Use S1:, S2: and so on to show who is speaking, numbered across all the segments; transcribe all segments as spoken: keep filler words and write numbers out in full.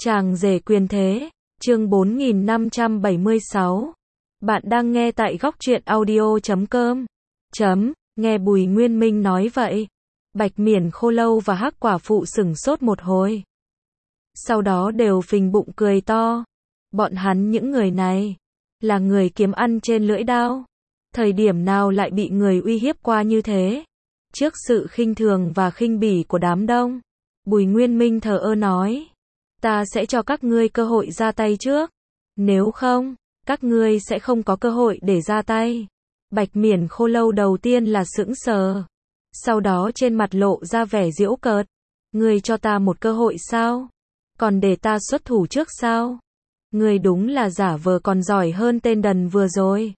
S1: Chàng rể quyền thế, chương bốn nghìn năm trăm bảy mươi sáu. Bạn đang nghe tại góc truyện audio chấm com. Chấm, nghe Bùi Nguyên Minh nói vậy. Bạch Miển Khô Lâu và Hắc Quả Phụ sửng sốt một hồi. Sau đó đều phình bụng cười to. Bọn hắn những người này, là người kiếm ăn trên lưỡi đao. Thời điểm nào lại bị người uy hiếp qua như thế? Trước sự khinh thường và khinh bỉ của đám đông, Bùi Nguyên Minh thờ ơ nói. Ta sẽ cho các ngươi cơ hội ra tay trước. Nếu không, các ngươi sẽ không có cơ hội để ra tay. Bạch Miển Khô Lâu đầu tiên là sững sờ. Sau đó trên mặt lộ ra vẻ giễu cợt. Ngươi cho ta một cơ hội sao? Còn để ta xuất thủ trước sao? Ngươi đúng là giả vờ còn giỏi hơn tên đần vừa rồi.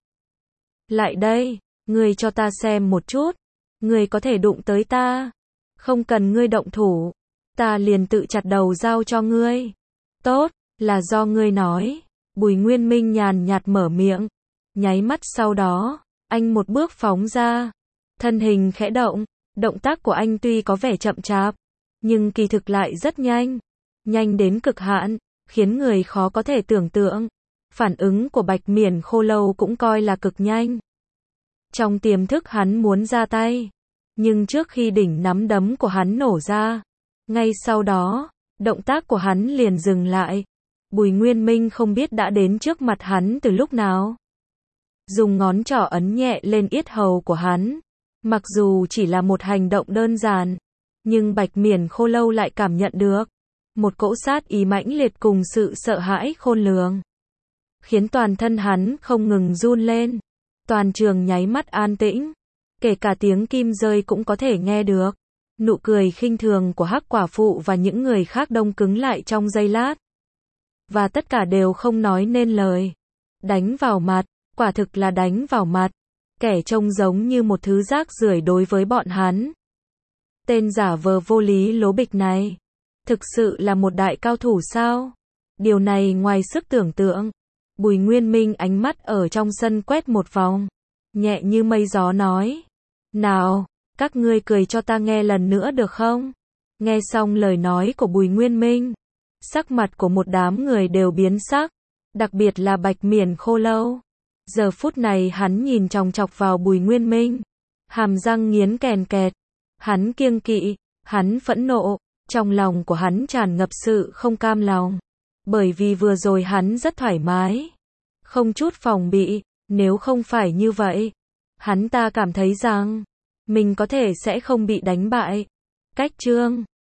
S1: Lại đây, ngươi cho ta xem một chút. Ngươi có thể đụng tới ta. Không cần ngươi động thủ. Ta liền tự chặt đầu giao cho ngươi. Tốt, là do ngươi nói. Bùi Nguyên Minh nhàn nhạt mở miệng. Nháy mắt sau đó, anh một bước phóng ra. Thân hình khẽ động. Động tác của anh tuy có vẻ chậm chạp, nhưng kỳ thực lại rất nhanh. Nhanh đến cực hạn, khiến người khó có thể tưởng tượng. Phản ứng của Bạch Miển Khô Lâu cũng coi là cực nhanh. Trong tiềm thức hắn muốn ra tay. Nhưng trước khi đỉnh nắm đấm của hắn nổ ra, ngay sau đó, động tác của hắn liền dừng lại. Bùi Nguyên Minh không biết đã đến trước mặt hắn từ lúc nào. Dùng ngón trỏ ấn nhẹ lên yết hầu của hắn. Mặc dù chỉ là một hành động đơn giản, nhưng Bạch Miển Khô Lâu lại cảm nhận được một cỗ sát ý mãnh liệt cùng sự sợ hãi khôn lường, khiến toàn thân hắn không ngừng run lên. Toàn trường nháy mắt an tĩnh, kể cả tiếng kim rơi cũng có thể nghe được. Nụ cười khinh thường của Hắc Quả Phụ và những người khác đông cứng lại trong giây lát. Và tất cả đều không nói nên lời. Đánh vào mặt, quả thực là đánh vào mặt. Kẻ trông giống như một thứ rác rưởi đối với bọn hắn. Tên giả vờ vô lý lố bịch này, thực sự là một đại cao thủ sao? Điều này ngoài sức tưởng tượng. Bùi Nguyên Minh ánh mắt ở trong sân quét một vòng, nhẹ như mây gió nói. Nào, các ngươi cười cho ta nghe lần nữa được không? Nghe xong lời nói của Bùi Nguyên Minh, sắc mặt của một đám người đều biến sắc, đặc biệt là Bạch Miển Khô Lâu. Giờ phút này hắn nhìn chòng chọc vào Bùi Nguyên Minh, hàm răng nghiến kèn kẹt. Hắn kiêng kỵ, hắn phẫn nộ, trong lòng của hắn tràn ngập sự không cam lòng. Bởi vì vừa rồi hắn rất thoải mái, không chút phòng bị. Nếu không phải như vậy, hắn ta cảm thấy rằng mình có thể sẽ không bị đánh bại. Cách chương